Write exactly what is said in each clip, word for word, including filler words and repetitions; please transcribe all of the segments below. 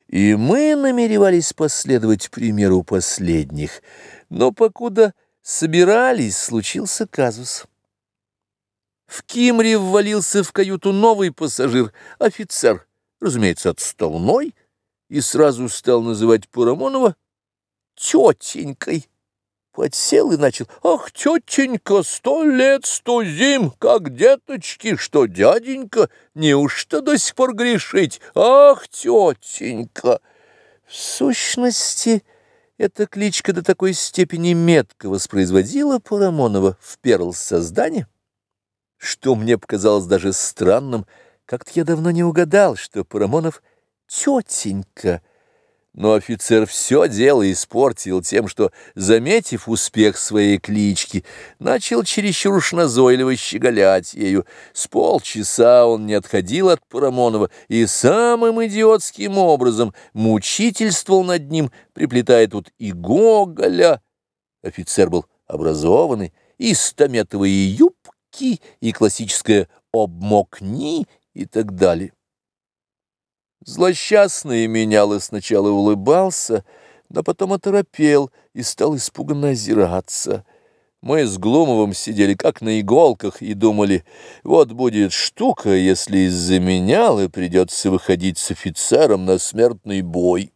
И мы намеревались последовать примеру последних, но покуда собирались, случился казус. В Кимре ввалился в каюту новый пассажир, офицер, разумеется, отставной, и сразу стал называть Парамонова тетенькой. Подсел и начал: «Ах, тетенька, сто лет, сто зим, как деточки, что дяденька, неужто до сих пор грешить? Ах, тетенька!» В сущности, эта кличка до такой степени метко воспроизводила Парамонова в перлсоздании, что мне показалось даже странным. Как-то я давно не угадал, что Парамонов тетенька. Но офицер все дело испортил тем, что, заметив успех своей клички, начал чересчур уж назойливо щеголять ею. С полчаса он не отходил от Парамонова и самым идиотским образом мучительствовал над ним, приплетая тут и Гоголя. Офицер был образованный, и стометовые юбки, и классическое «обмокни» и так далее. Злосчастный меняло сначала улыбался, но потом оторопел и стал испуганно озираться. Мы с Глумовым сидели как на иголках и думали: вот будет штука, если из-за менялы придется выходить с офицером на смертный бой.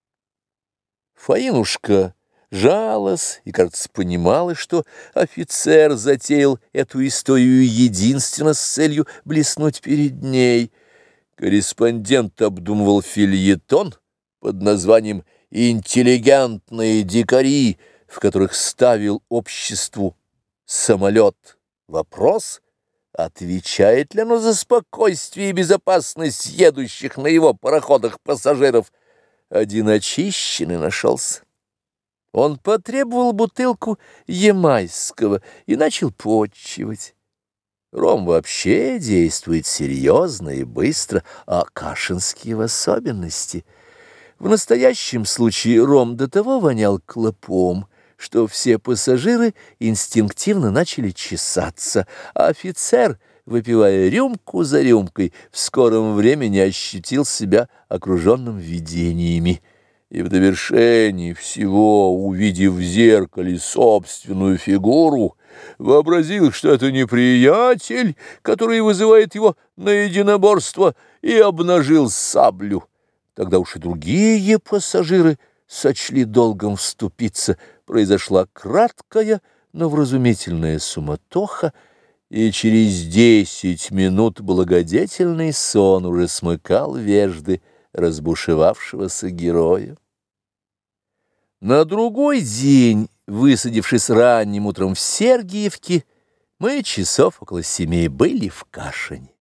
Фаинушка жалась и, кажется, понимала, что офицер затеял эту историю единственно с целью блеснуть перед ней. Корреспондент обдумывал фельетон под названием «Интеллигентные дикари», в которых ставил обществу самолет вопрос, отвечает ли оно за спокойствие и безопасность едущих на его пароходах пассажиров. Один очищенный нашелся. Он потребовал бутылку ямайского и начал потчевать. Ром вообще действует серьезно и быстро, а кашинский в особенности. В настоящем случае ром до того вонял клопом, что все пассажиры инстинктивно начали чесаться, а офицер, выпивая рюмку за рюмкой, в скором времени ощутил себя окруженным видениями. И в довершении всего, увидев в зеркале собственную фигуру, вообразил, что это неприятель, который вызывает его на единоборство, и обнажил саблю. Тогда уж и другие пассажиры сочли долгом вступиться. Произошла краткая, но вразумительная суматоха, и через десять минут благодетельный сон уже смыкал вежды разбушевавшегося героя. На другой день, высадившись ранним утром в Сергиевке, мы часов около семи были в Кашине.